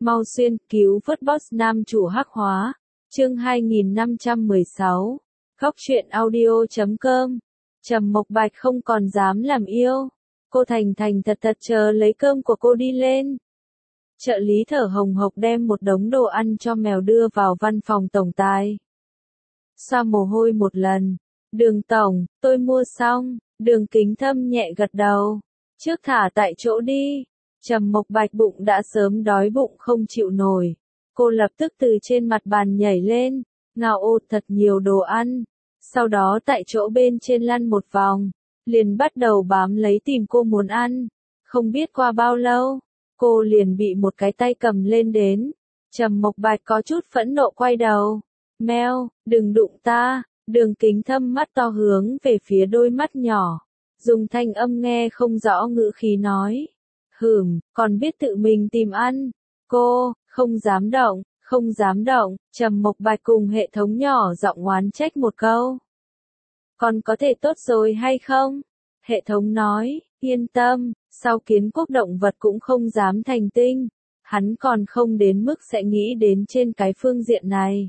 Mau xuyên cứu vớt boss nam chủ hắc hóa. Chương 2516. Góc truyện audio.com. Trầm Mộc Bạch không còn dám làm yêu. Cô thành thành thật thật chờ lấy cơm của cô đi lên. Trợ lý thở hồng hộc đem một đống đồ ăn cho mèo đưa vào văn phòng tổng tài. Xoa mồ hôi một lần. Đường tổng, tôi mua xong. Đường Kính Thâm nhẹ gật đầu. Trước thả tại chỗ đi. Trầm Mộc Bạch bụng đã sớm đói bụng không chịu nổi. Cô lập tức từ trên mặt bàn nhảy lên, ngao ô thật nhiều đồ ăn. Sau đó tại chỗ bên trên lăn một vòng, liền bắt đầu bám lấy tìm cô muốn ăn. Không biết qua bao lâu, cô liền bị một cái tay cầm lên đến. Trầm Mộc Bạch có chút phẫn nộ quay đầu. Mèo, đừng đụng ta. Đường Kính Thâm mắt to hướng về phía đôi mắt nhỏ. Dùng thanh âm nghe không rõ ngữ khí nói. Còn biết tự mình tìm ăn. Cô, không dám động, không dám động. Trầm Mộc Bạch cùng hệ thống nhỏ giọng oán trách một câu. Còn có thể tốt rồi hay không? Hệ thống nói, yên tâm, sau kiến quốc động vật cũng không dám thành tinh. Hắn còn không đến mức sẽ nghĩ đến trên cái phương diện này.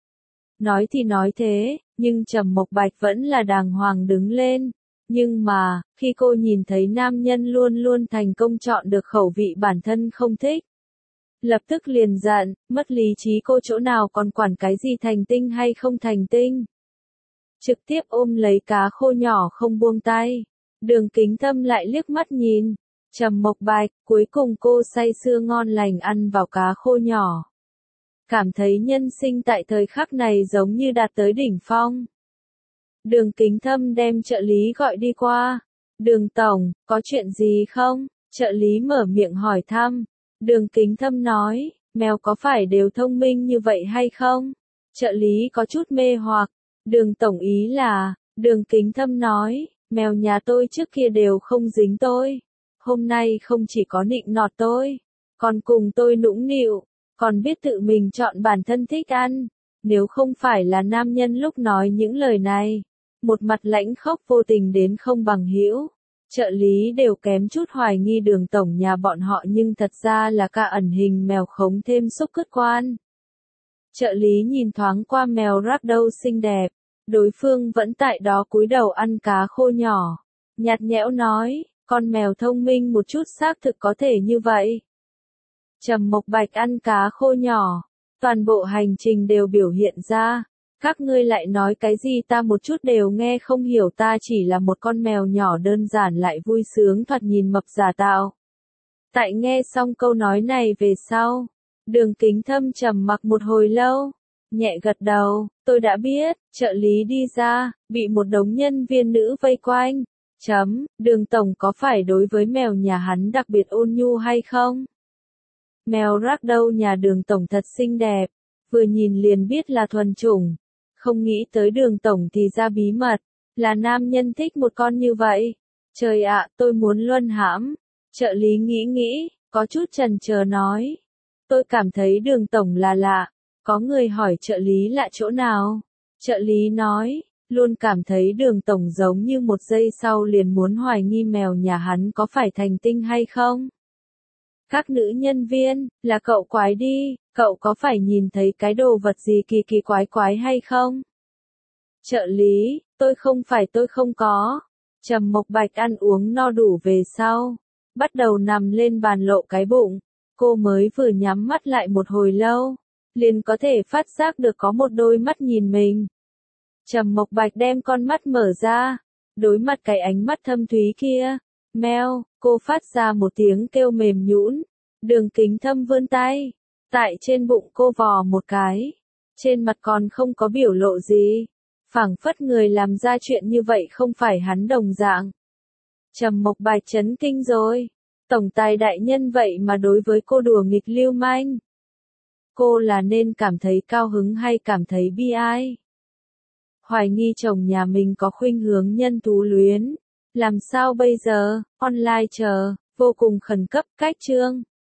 Nói thì nói thế, nhưng Trầm Mộc Bạch vẫn là đàng hoàng đứng lên. Nhưng mà, khi cô nhìn thấy nam nhân luôn luôn thành công chọn được khẩu vị bản thân không thích, lập tức liền giận, mất lý trí cô chỗ nào còn quản cái gì thành tinh hay không thành tinh. Trực tiếp ôm lấy cá khô nhỏ không buông tay. Đường Kính Thâm lại liếc mắt nhìn. Trầm Mộc Bạch, cuối cùng cô say sưa ngon lành ăn vào cá khô nhỏ. Cảm thấy nhân sinh tại thời khắc này giống như đạt tới đỉnh phong. Đường Kính Thâm đem trợ lý gọi đi qua. Đường tổng, có chuyện gì không? Trợ lý mở miệng hỏi thăm. Đường Kính Thâm nói, mèo có phải đều thông minh như vậy hay không? Trợ lý có chút mê hoặc. Đường tổng ý là, Đường Kính Thâm nói, mèo nhà tôi trước kia đều không dính tôi. Hôm nay không chỉ có nịnh nọt tôi, còn cùng tôi nũng nịu, còn biết tự mình chọn bản thân thích ăn. Nếu không phải là nam nhân lúc nói những lời này, một mặt lãnh khốc vô tình đến không bằng hữu, trợ lý đều kém chút hoài nghi Đường tổng nhà bọn họ nhưng thật ra là ca ẩn hình mèo khống thêm xúc cất quan. Trợ lý nhìn thoáng qua mèo ragdoll xinh đẹp, đối phương vẫn tại đó cúi đầu ăn cá khô nhỏ, nhạt nhẽo nói, con mèo thông minh một chút xác thực có thể như vậy. Trầm Mộc Bạch ăn cá khô nhỏ, toàn bộ hành trình đều biểu hiện ra. Các ngươi lại nói cái gì ta một chút đều nghe không hiểu, ta chỉ là một con mèo nhỏ đơn giản lại vui sướng thoạt nhìn mập giả tạo. Tại nghe xong câu nói này về sau, Đường Kính Thâm trầm mặc một hồi lâu, nhẹ gật đầu, tôi đã biết. Trợ lý đi ra, bị một đống nhân viên nữ vây quanh. Đường tổng có phải đối với mèo nhà hắn đặc biệt ôn nhu hay không? Mèo ragdoll nhà Đường tổng thật xinh đẹp, vừa nhìn liền biết là thuần chủng. Không nghĩ tới Đường tổng thì ra bí mật, là nam nhân thích một con như vậy. Trời ạ, tôi muốn luân hãm. Trợ lý nghĩ, có chút chần chờ nói. Tôi cảm thấy Đường tổng là lạ. Có người hỏi trợ lý lạ chỗ nào? Trợ lý nói, luôn cảm thấy Đường tổng giống như một giây sau liền muốn hoài nghi mèo nhà hắn có phải thành tinh hay không. Các nữ nhân viên, là cậu quái đi, cậu có phải nhìn thấy cái đồ vật gì kỳ kỳ quái quái hay không? Trợ lý, tôi không có. Trầm Mộc Bạch ăn uống no đủ về sau, bắt đầu nằm lên bàn lộ cái bụng. Cô mới vừa nhắm mắt lại một hồi lâu, liền có thể phát giác được có một đôi mắt nhìn mình. Trầm Mộc Bạch đem con mắt mở ra, đối mặt cái ánh mắt thâm thúy kia. Meo, cô phát ra một tiếng kêu mềm nhũn. Đường Kính Thâm vươn tay, tại trên bụng cô vò một cái. Trên mặt còn không có biểu lộ gì, phảng phất người làm ra chuyện như vậy không phải hắn đồng dạng. Trầm Mộc Bạch chấn kinh rồi. Tổng tài đại nhân vậy mà đối với cô đùa nghịch lưu manh. Cô là nên cảm thấy cao hứng hay cảm thấy bi ai? Hoài nghi chồng nhà mình có khuynh hướng nhân thú luyến. Làm sao bây giờ? Online chờ, vô cùng khẩn cấp, cách chương.